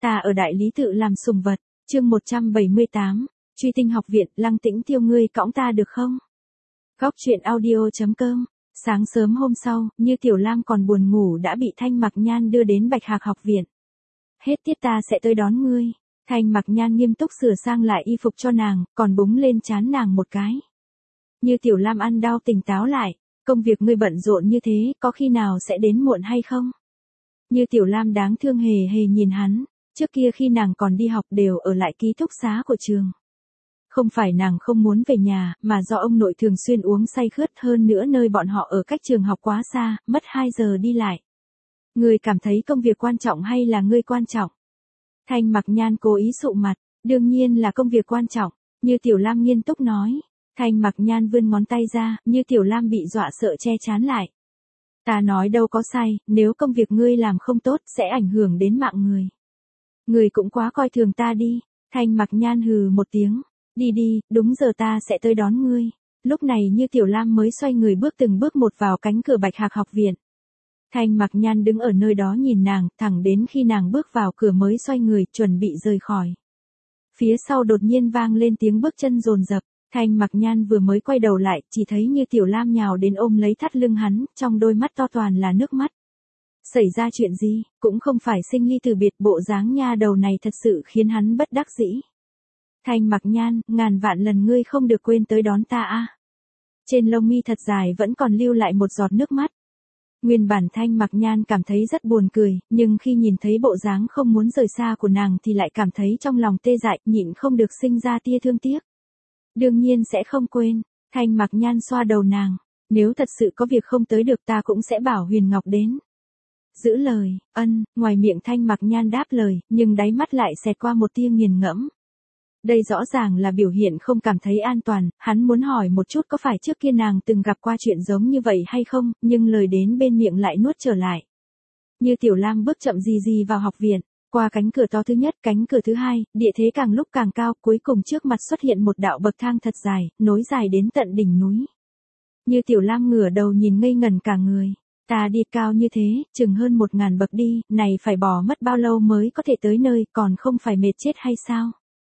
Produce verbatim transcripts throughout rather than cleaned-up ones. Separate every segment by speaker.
Speaker 1: Ta ở đại lý tự làm sùng vật, chương một trăm bảy mươi tám, Truy Tinh học viện, Lăng Tĩnh Tiêu ngươi cõng ta được không? Góc truyện audio chấm com. Sáng sớm hôm sau, Như Tiểu Lam còn buồn ngủ đã bị Thanh Mặc Nhan đưa đến Bạch Hạc học viện. Hết tiết ta sẽ tới đón ngươi. Thanh Mặc Nhan nghiêm túc sửa sang lại y phục cho nàng, còn búng lên trán nàng một cái. Như Tiểu Lam ăn đau tỉnh táo lại, công việc ngươi bận rộn như thế, có khi nào sẽ đến muộn hay không? Như Tiểu Lam đáng thương hề hề nhìn hắn, trước kia khi nàng còn đi học đều ở lại ký túc xá của trường. Không phải nàng không muốn về nhà, mà do ông nội thường xuyên uống say khướt, hơn nữa nơi bọn họ ở cách trường học quá xa, mất hai giờ đi lại. Ngươi cảm thấy công việc quan trọng hay là ngươi quan trọng? Thanh Mặc Nhan cố ý sụ mặt, đương nhiên là công việc quan trọng, Như Tiểu Lam nghiêm túc nói. Thanh Mặc Nhan vươn ngón tay ra, Như Tiểu Lam bị dọa sợ che chán lại. Ta nói đâu có sai, nếu công việc ngươi làm không tốt sẽ ảnh hưởng đến mạng người. Ngươi cũng quá coi thường ta đi. Thanh Mặc Nhan hừ một tiếng. Đi đi, đúng giờ ta sẽ tới đón ngươi. Lúc này Như Tiểu Lam mới xoay người bước từng bước một vào cánh cửa Bạch Hạc học viện. Thanh Mặc Nhan đứng ở nơi đó nhìn nàng, thẳng đến khi nàng bước vào cửa mới xoay người, chuẩn bị rời khỏi. Phía sau đột nhiên vang lên tiếng bước chân dồn dập. Thanh Mặc Nhan vừa mới quay đầu lại, chỉ thấy Như Tiểu Lam nhào đến ôm lấy thắt lưng hắn, trong đôi mắt to toàn là nước mắt. Xảy ra chuyện gì, cũng không phải sinh ly từ biệt, bộ dáng nha đầu này thật sự khiến hắn bất đắc dĩ. Thanh Mặc Nhan, ngàn vạn lần ngươi không được quên tới đón ta a. Trên lông mi thật dài vẫn còn lưu lại một giọt nước mắt. Nguyên bản Thanh Mặc Nhan cảm thấy rất buồn cười, nhưng khi nhìn thấy bộ dáng không muốn rời xa của nàng thì lại cảm thấy trong lòng tê dại, nhịn không được sinh ra tia thương tiếc. Đương nhiên sẽ không quên. Thanh Mặc Nhan xoa đầu nàng. Nếu thật sự có việc không tới được ta cũng sẽ bảo Huyền Ngọc đến. Giữ lời, ân, ngoài miệng Thanh Mặc Nhan đáp lời, nhưng đáy mắt lại xẹt qua một tia nghiền ngẫm. Đây rõ ràng là biểu hiện không cảm thấy an toàn, hắn muốn hỏi một chút có phải trước kia nàng từng gặp qua chuyện giống như vậy hay không, nhưng lời đến bên miệng lại nuốt trở lại. Như Tiểu Lam bước chậm gì gì vào học viện. Qua cánh cửa to thứ nhất, cánh cửa thứ hai, địa thế càng lúc càng cao, cuối cùng trước mặt xuất hiện một đạo bậc thang thật dài, nối dài đến tận đỉnh núi. Như Tiểu Lam ngửa đầu nhìn ngây ngẩn cả người. Ta đi cao như thế, chừng hơn một ngàn bậc đi, này phải bỏ mất bao lâu mới có thể tới nơi, còn không phải mệt chết hay sao?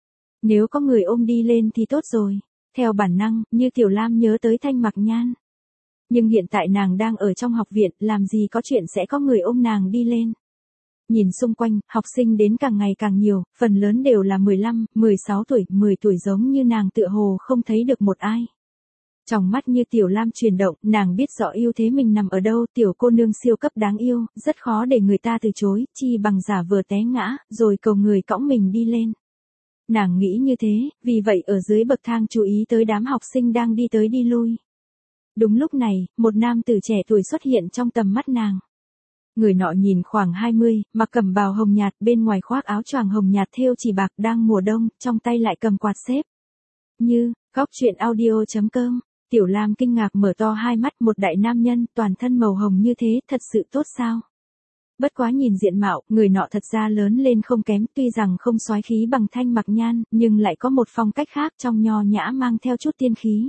Speaker 1: Nếu có người ôm đi lên thì tốt rồi. Theo bản năng, Như Tiểu Lam nhớ tới Thanh Mặc Nhan. Nhưng hiện tại nàng đang ở trong học viện, làm gì có chuyện sẽ có người ôm nàng đi lên. Nhìn xung quanh, học sinh đến càng ngày càng nhiều, phần lớn đều là mười lăm, mười sáu tuổi, mười tuổi giống như nàng tựa hồ không thấy được một ai. Trong mắt Như Tiểu Lam chuyển động, nàng biết rõ ưu thế mình nằm ở đâu, tiểu cô nương siêu cấp đáng yêu, rất khó để người ta từ chối, chi bằng giả vờ té ngã, rồi cầu người cõng mình đi lên. Nàng nghĩ như thế, vì vậy ở dưới bậc thang chú ý tới đám học sinh đang đi tới đi lui. Đúng lúc này, một nam tử trẻ tuổi xuất hiện trong tầm mắt nàng. Người nọ nhìn khoảng hai mươi, mặc cẩm bào hồng nhạt, bên ngoài khoác áo choàng hồng nhạt thêu chỉ bạc, đang mùa đông, trong tay lại cầm quạt xếp. Như, góc truyện audio chấm com. Tiểu Lam kinh ngạc mở to hai mắt, một đại nam nhân, toàn thân màu hồng như thế, thật sự tốt sao? Bất quá nhìn diện mạo, người nọ thật ra lớn lên không kém, tuy rằng không soái khí bằng Thanh Mặc Nhan, nhưng lại có một phong cách khác, trong nho nhã mang theo chút tiên khí.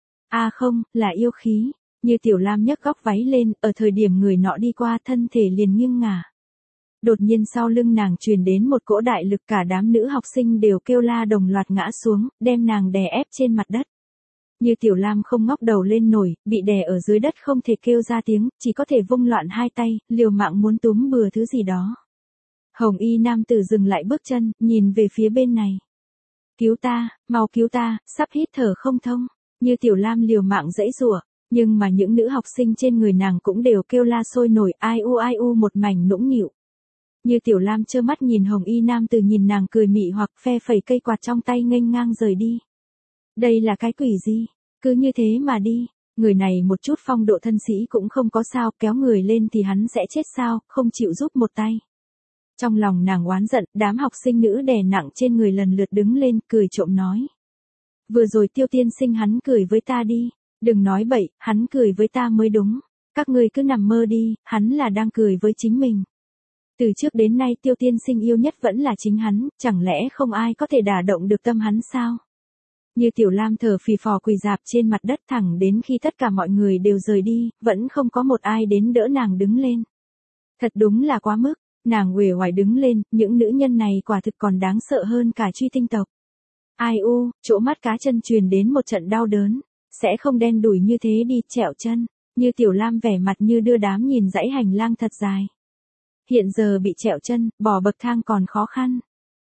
Speaker 1: À không, là yêu khí. Như Tiểu Lam nhấc góc váy lên, ở thời điểm người nọ đi qua thân thể liền nghiêng ngả. Đột nhiên sau lưng nàng truyền đến một cỗ đại lực, cả đám nữ học sinh đều kêu la đồng loạt ngã xuống, đem nàng đè ép trên mặt đất. Như Tiểu Lam không ngóc đầu lên nổi, bị đè ở dưới đất không thể kêu ra tiếng, chỉ có thể vung loạn hai tay, liều mạng muốn túm bừa thứ gì đó. Hồng y nam tử dừng lại bước chân, nhìn về phía bên này. Cứu ta, mau cứu ta, sắp hít thở không thông. Như Tiểu Lam liều mạng giãy giụa, nhưng mà những nữ học sinh trên người nàng cũng đều kêu la sôi nổi, ai u ai u một mảnh nũng nịu. Như Tiểu Lam trơ mắt nhìn hồng y nam tử nhìn nàng cười mị hoặc phe phẩy cây quạt trong tay nghênh ngang rời đi. Đây là cái quỷ gì? Cứ như thế mà đi. Người này một chút phong độ thân sĩ cũng không có sao, kéo người lên thì hắn sẽ chết sao, không chịu giúp một tay. Trong lòng nàng oán giận, đám học sinh nữ đè nặng trên người lần lượt đứng lên, cười trộm nói. Vừa rồi Tiêu tiên sinh hắn cười với ta đi. Đừng nói bậy, hắn cười với ta mới đúng. Các ngươi cứ nằm mơ đi, hắn là đang cười với chính mình. Từ trước đến nay Tiêu tiên sinh yêu nhất vẫn là chính hắn, chẳng lẽ không ai có thể đả động được tâm hắn sao? Như Tiểu Lam thở phì phò quỳ rạp trên mặt đất thẳng đến khi tất cả mọi người đều rời đi, vẫn không có một ai đến đỡ nàng đứng lên. Thật đúng là quá mức. Nàng uể oải đứng lên, những nữ nhân này quả thực còn đáng sợ hơn cả truy tinh tộc. Ai u, chỗ mắt cá chân truyền đến một trận đau đớn. Sẽ không đen đủi như thế đi, trẹo chân. Như Tiểu Lam vẻ mặt như đưa đám nhìn dãy hành lang thật dài. Hiện giờ bị trẹo chân, bỏ bậc thang còn khó khăn.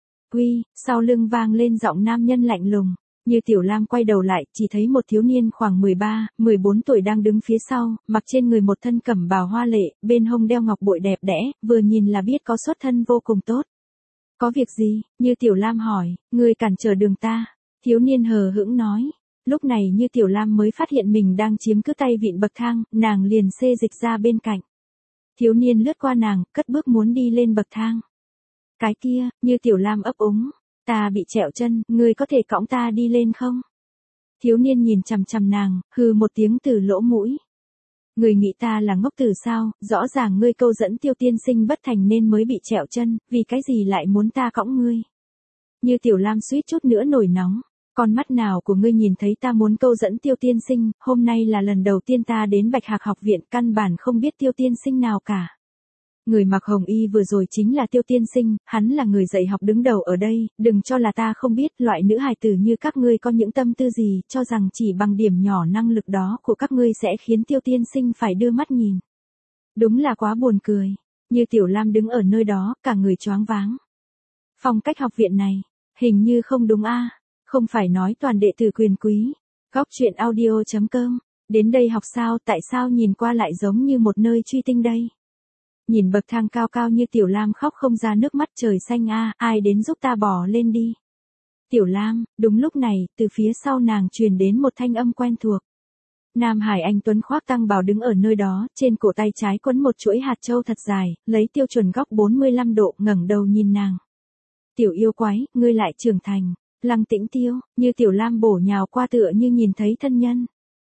Speaker 1: Uy, sau lưng vang lên giọng nam nhân lạnh lùng. Như Tiểu Lam quay đầu lại, chỉ thấy một thiếu niên khoảng mười ba, mười bốn tuổi đang đứng phía sau, mặc trên người một thân cẩm bào hoa lệ, bên hông đeo ngọc bội đẹp đẽ, vừa nhìn là biết có xuất thân vô cùng tốt. Có việc gì? Như Tiểu Lam hỏi, ngươi cản trở đường ta. Thiếu niên hờ hững nói. Lúc này Như Tiểu Lam mới phát hiện mình đang chiếm cứ tay vịn bậc thang, nàng liền xê dịch ra bên cạnh. Thiếu niên lướt qua nàng, cất bước muốn đi lên bậc thang. Cái kia, Như Tiểu Lam ấp úng. Ta bị trẹo chân, ngươi có thể cõng ta đi lên không? Thiếu niên nhìn chằm chằm nàng, hừ một tiếng từ lỗ mũi. Ngươi nghĩ ta là ngốc tử sao, rõ ràng ngươi câu dẫn Tiêu tiên sinh bất thành nên mới bị trẹo chân, vì cái gì lại muốn ta cõng ngươi? Như Tiểu Lam suýt chút nữa nổi nóng. Con mắt nào của ngươi nhìn thấy ta muốn câu dẫn Tiêu tiên sinh, hôm nay là lần đầu tiên ta đến Bạch Hạc học viện, căn bản không biết Tiêu tiên sinh nào cả. Người mặc hồng y vừa rồi chính là Tiêu tiên sinh, hắn là người dạy học đứng đầu ở đây, đừng cho là ta không biết loại nữ hài tử như các ngươi có những tâm tư gì, cho rằng chỉ bằng điểm nhỏ năng lực đó của các ngươi sẽ khiến Tiêu tiên sinh phải đưa mắt nhìn. Đúng là quá buồn cười. Như Tiểu Lam đứng ở nơi đó, cả người choáng váng. Phong cách học viện này, hình như không đúng a. Không phải nói toàn đệ tử quyền quý. Góc truyện audio chấm com. Đến đây học sao, tại sao nhìn qua lại giống như một nơi truy tinh đây? Nhìn bậc thang cao cao Như Tiểu Lam khóc không ra nước mắt, trời xanh a, ai đến giúp ta bò lên đi. Tiểu Lam, đúng lúc này, từ phía sau nàng truyền đến một thanh âm quen thuộc. Nam Hải anh tuấn khoác tăng bào đứng ở nơi đó, trên cổ tay trái quấn một chuỗi hạt châu thật dài, lấy tiêu chuẩn góc bốn mươi lăm độ, ngẩng đầu nhìn nàng. Tiểu yêu quái, ngươi lại trưởng thành. Lăng Tĩnh Tiêu, Như Tiểu Lam bổ nhào qua tựa như nhìn thấy thân nhân.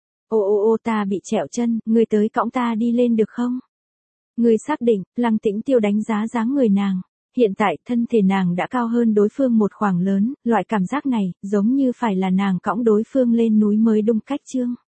Speaker 1: Ô ô ô, ta bị trẹo chân, ngươi tới cõng ta đi lên được không? Ngươi xác định? Lăng Tĩnh Tiêu đánh giá dáng người nàng. Hiện tại thân thể nàng đã cao hơn đối phương một khoảng lớn, loại cảm giác này giống như phải là nàng cõng đối phương lên núi mới đúng cách chương.